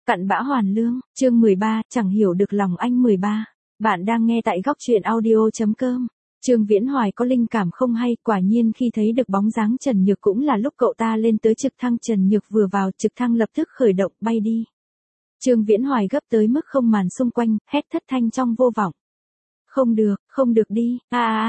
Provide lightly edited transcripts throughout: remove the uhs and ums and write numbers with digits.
Cặn bã hoàn lương, chương 13, chẳng hiểu được lòng anh 13. Bạn đang nghe tại góc truyện audio.com. Trương Viễn Hoài có linh cảm không hay, quả nhiên khi thấy được bóng dáng Trần Nhược cũng là lúc cậu ta lên tới trực thăng. Trần Nhược vừa vào, trực thăng lập tức khởi động bay đi. Trương Viễn Hoài gấp tới mức không màn xung quanh, hét thất thanh trong vô vọng. Không được đi,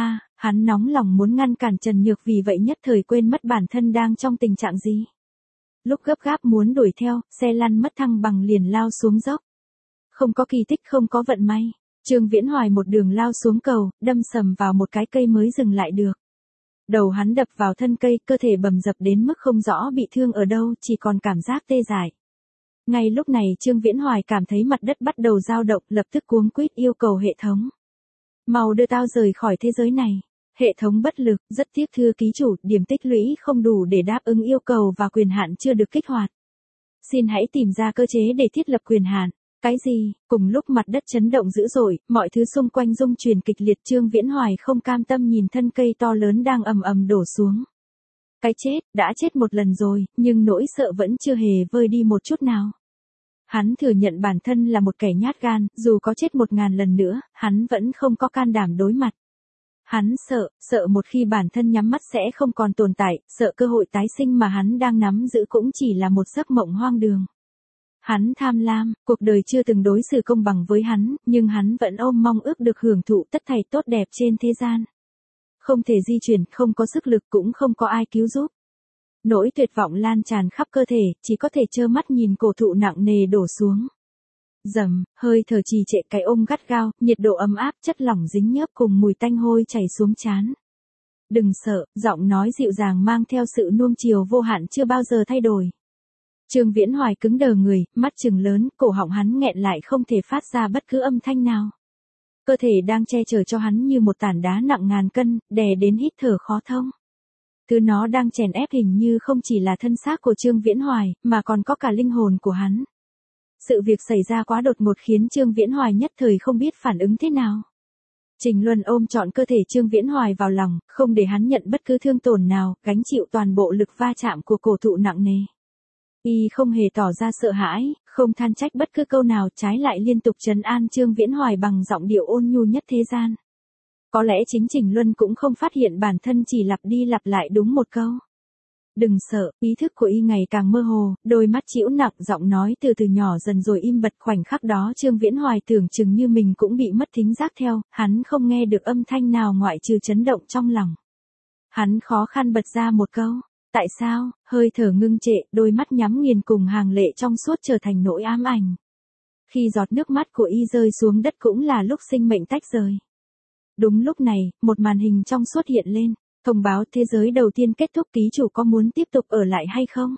hắn nóng lòng muốn ngăn cản Trần Nhược, vì vậy nhất thời quên mất bản thân đang trong tình trạng gì. Lúc gấp gáp muốn đuổi theo, xe lăn mất thăng bằng liền lao xuống dốc. Không có kỳ tích, không có vận may. Trương Viễn Hoài một đường lao xuống cầu, đâm sầm vào một cái cây mới dừng lại được. Đầu hắn đập vào thân cây, cơ thể bầm dập đến mức không rõ bị thương ở đâu, chỉ còn cảm giác tê dại. Ngay lúc này Trương Viễn Hoài cảm thấy mặt đất bắt đầu dao động, lập tức cuống quýt yêu cầu hệ thống. Mau đưa tao rời khỏi thế giới này. Hệ thống bất lực, rất tiếc thưa ký chủ, điểm tích lũy không đủ để đáp ứng yêu cầu và quyền hạn chưa được kích hoạt. Xin hãy tìm ra cơ chế để thiết lập quyền hạn. Cái gì? Cùng lúc mặt đất chấn động dữ dội, mọi thứ xung quanh rung chuyển kịch liệt. Trương Viễn Hoài không cam tâm nhìn thân cây to lớn đang ầm ầm đổ xuống. Cái chết, đã chết một lần rồi, nhưng nỗi sợ vẫn chưa hề vơi đi một chút nào. Hắn thừa nhận bản thân là một kẻ nhát gan, dù có chết 1000 lần nữa, hắn vẫn không có can đảm đối mặt. Hắn sợ một khi bản thân nhắm mắt sẽ không còn tồn tại, sợ cơ hội tái sinh mà hắn đang nắm giữ cũng chỉ là một giấc mộng hoang đường. Hắn tham lam, cuộc đời chưa từng đối xử công bằng với hắn, nhưng hắn vẫn ôm mong ước được hưởng thụ tất thảy tốt đẹp trên thế gian. Không thể di chuyển, không có sức lực, cũng không có ai cứu giúp. Nỗi tuyệt vọng lan tràn khắp cơ thể, chỉ có thể trơ mắt nhìn cổ thụ nặng nề đổ xuống. Dầm, hơi thở trì trệ, cái ôm gắt gao, nhiệt độ ấm áp, chất lỏng dính nhớp cùng mùi tanh hôi chảy xuống trán. Đừng sợ, giọng nói dịu dàng mang theo sự nuông chiều vô hạn chưa bao giờ thay đổi. Trương Viễn Hoài cứng đờ người, mắt trừng lớn, cổ họng hắn nghẹn lại không thể phát ra bất cứ âm thanh nào. Cơ thể đang che chở cho hắn như một tảng đá nặng ngàn cân, đè đến hít thở khó thông. Thứ nó đang chèn ép hình như không chỉ là thân xác của Trương Viễn Hoài, mà còn có cả linh hồn của hắn. Sự việc xảy ra quá đột ngột khiến Trương Viễn Hoài nhất thời không biết phản ứng thế nào. Trình Luân ôm trọn cơ thể Trương Viễn Hoài vào lòng, không để hắn nhận bất cứ thương tổn nào, gánh chịu toàn bộ lực va chạm của cổ thụ nặng nề. Y không hề tỏ ra sợ hãi, không than trách bất cứ câu nào, trái lại liên tục trấn an Trương Viễn Hoài bằng giọng điệu ôn nhu nhất thế gian. Có lẽ chính Trình Luân cũng không phát hiện bản thân chỉ lặp đi lặp lại đúng một câu. Đừng sợ, ý thức của Y ngày càng mơ hồ, đôi mắt trĩu nặng, giọng nói từ từ nhỏ dần rồi im bặt. Khoảnh khắc đó Trương Viễn Hoài tưởng chừng như mình cũng bị mất thính giác theo, hắn không nghe được âm thanh nào ngoại trừ chấn động trong lòng. Hắn khó khăn bật ra một câu, tại sao, hơi thở ngưng trệ, đôi mắt nhắm nghiền cùng hàng lệ trong suốt trở thành nỗi ám ảnh. Khi giọt nước mắt của Y rơi xuống đất cũng là lúc sinh mệnh tách rời. Đúng lúc này, một màn hình trong suốt hiện lên. Thông báo thế giới đầu tiên kết thúc, ký chủ có muốn tiếp tục ở lại hay không?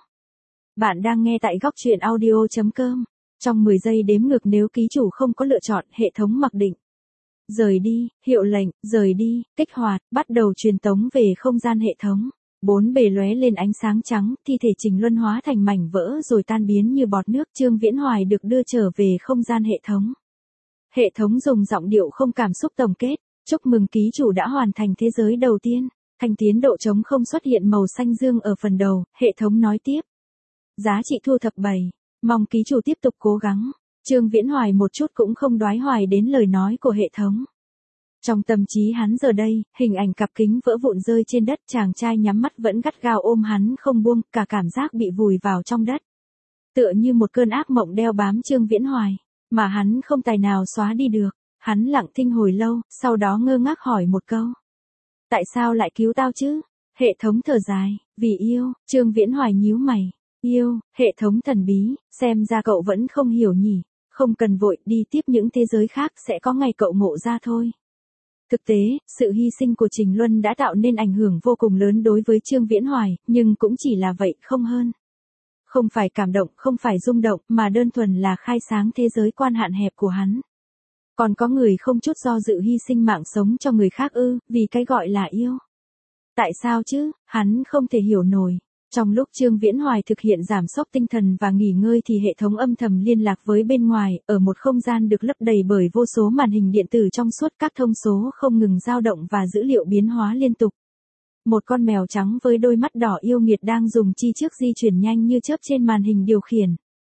Bạn đang nghe tại góc truyện audio.com. Trong 10 giây đếm ngược, nếu ký chủ không có lựa chọn, hệ thống mặc định. Rời đi, hiệu lệnh, rời đi, kích hoạt, bắt đầu truyền tống về không gian hệ thống. 4 bề lóe lên ánh sáng trắng, thi thể Trình Luân hóa thành mảnh vỡ rồi tan biến như bọt nước. Trương Viễn Hoài được đưa trở về không gian hệ thống. Hệ thống dùng giọng điệu không cảm xúc tổng kết. Chúc mừng ký chủ đã hoàn thành thế giới đầu tiên. Thành tiến độ trống không xuất hiện màu xanh dương ở phần đầu, hệ thống nói tiếp. Giá trị thu thập 7. Mong ký chủ tiếp tục cố gắng. Trương Viễn Hoài một chút cũng không đoái hoài đến lời nói của hệ thống. Trong tâm trí hắn giờ đây, hình ảnh cặp kính vỡ vụn rơi trên đất, chàng trai nhắm mắt vẫn gắt gao ôm hắn không buông, cả cảm giác bị vùi vào trong đất. Tựa như một cơn ác mộng đeo bám Trương Viễn Hoài, mà hắn không tài nào xóa đi được. Hắn lặng thinh hồi lâu, sau đó ngơ ngác hỏi một câu. Tại sao lại cứu tao chứ? Hệ thống thở dài, vì yêu. Trương Viễn Hoài nhíu mày. Yêu, hệ thống thần bí, xem ra cậu vẫn không hiểu nhỉ. Không cần vội, đi tiếp những thế giới khác, sẽ có ngày cậu ngộ ra thôi. Thực tế, sự hy sinh của Trình Luân đã tạo nên ảnh hưởng vô cùng lớn đối với Trương Viễn Hoài, nhưng cũng chỉ là vậy, không hơn. Không phải cảm động, không phải rung động, mà đơn thuần là khai sáng thế giới quan hạn hẹp của hắn. Còn có người không chút do dự hy sinh mạng sống cho người khác ư, vì cái gọi là yêu. Tại sao chứ, hắn không thể hiểu nổi. Trong lúc Trương Viễn Hoài thực hiện giảm sốc tinh thần và nghỉ ngơi thì hệ thống âm thầm liên lạc với bên ngoài, ở một không gian được lấp đầy bởi vô số màn hình điện tử trong suốt, các thông số không ngừng dao động và dữ liệu biến hóa liên tục. Một con mèo trắng với đôi mắt đỏ yêu nghiệt đang dùng chi trước di chuyển nhanh như chớp trên màn hình điều khiển.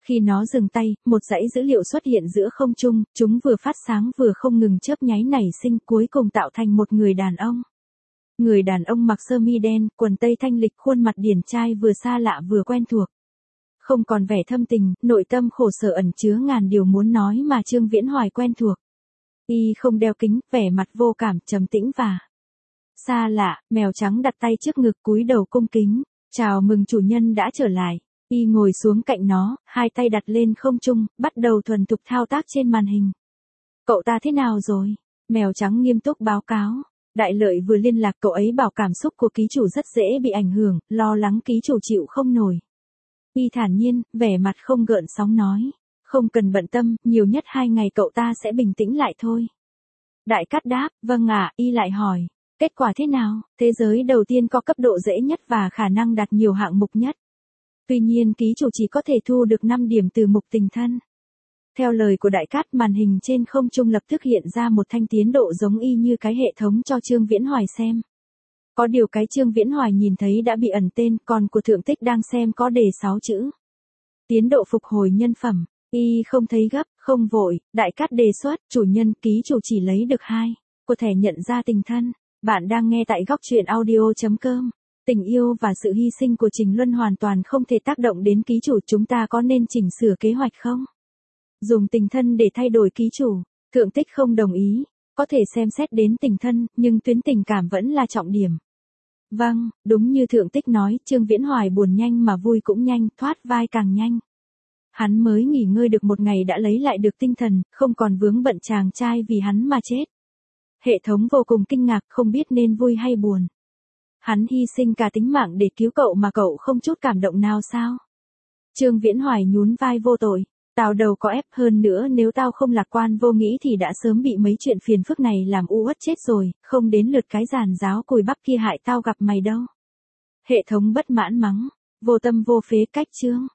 Khi nó dừng tay, một dãy dữ liệu xuất hiện giữa không trung, chúng vừa phát sáng vừa không ngừng chớp nháy nảy sinh cuối cùng tạo thành một người đàn ông. Người đàn ông mặc sơ mi đen, quần tây thanh lịch, khuôn mặt điển trai vừa xa lạ vừa quen thuộc. Không còn vẻ thâm tình, nội tâm khổ sở ẩn chứa ngàn điều muốn nói mà Trương Viễn Hoài quen thuộc. Y không đeo kính, vẻ mặt vô cảm, trầm tĩnh và xa lạ. Mèo trắng đặt tay trước ngực cúi đầu cung kính. Chào mừng chủ nhân đã trở lại. Y ngồi xuống cạnh nó, hai tay đặt lên không trung, bắt đầu thuần thục thao tác trên màn hình. Cậu ta thế nào rồi? Mèo trắng nghiêm túc báo cáo. Đại Lợi vừa liên lạc, cậu ấy bảo cảm xúc của ký chủ rất dễ bị ảnh hưởng, lo lắng ký chủ chịu không nổi. Y thản nhiên, vẻ mặt không gợn sóng nói. Không cần bận tâm, nhiều nhất 2 ngày cậu ta sẽ bình tĩnh lại thôi. Đại Cát đáp, vâng ạ. Y lại hỏi. Kết quả thế nào? Thế giới đầu tiên có cấp độ dễ nhất và khả năng đạt nhiều hạng mục nhất. Tuy nhiên ký chủ chỉ có thể thu được 5 điểm từ mục tình thân. Theo lời của Đại Cát, màn hình trên không trung lập tức hiện ra một thanh tiến độ giống y như cái hệ thống cho Trương Viễn Hoài xem. Có điều cái Trương Viễn Hoài nhìn thấy đã bị ẩn tên, còn của Thượng Tích đang xem có đề 6 chữ. Tiến độ phục hồi nhân phẩm. Y không thấy gấp, không vội. Đại Cát đề xuất, chủ nhân, ký chủ chỉ lấy được 2 của thẻ nhận ra tình thân. Bạn đang nghe tại góc truyện audio.com. Tình yêu và sự hy sinh của Trình Luân hoàn toàn không thể tác động đến ký chủ, chúng ta có nên chỉnh sửa kế hoạch không? Dùng tình thân để thay đổi ký chủ. Thượng Tích không đồng ý. Có thể xem xét đến tình thân, nhưng tuyến tình cảm vẫn là trọng điểm. Vâng, đúng như Thượng Tích nói, Trương Viễn Hoài buồn nhanh mà vui cũng nhanh, thoát vai càng nhanh. Hắn mới nghỉ ngơi được 1 ngày đã lấy lại được tinh thần, không còn vướng bận chàng trai vì hắn mà chết. Hệ thống vô cùng kinh ngạc, không biết nên vui hay buồn. Hắn hy sinh cả tính mạng để cứu cậu mà cậu không chút cảm động nào sao? Trương Viễn Hoài nhún vai vô tội. Tao đâu có ép, hơn nữa nếu tao không lạc quan vô nghĩ thì đã sớm bị mấy chuyện phiền phức này làm u uất chết rồi, không đến lượt cái giàn giáo cùi bắp kia hại tao gặp mày đâu. Hệ thống bất mãn mắng. Vô tâm vô phế, cách Trương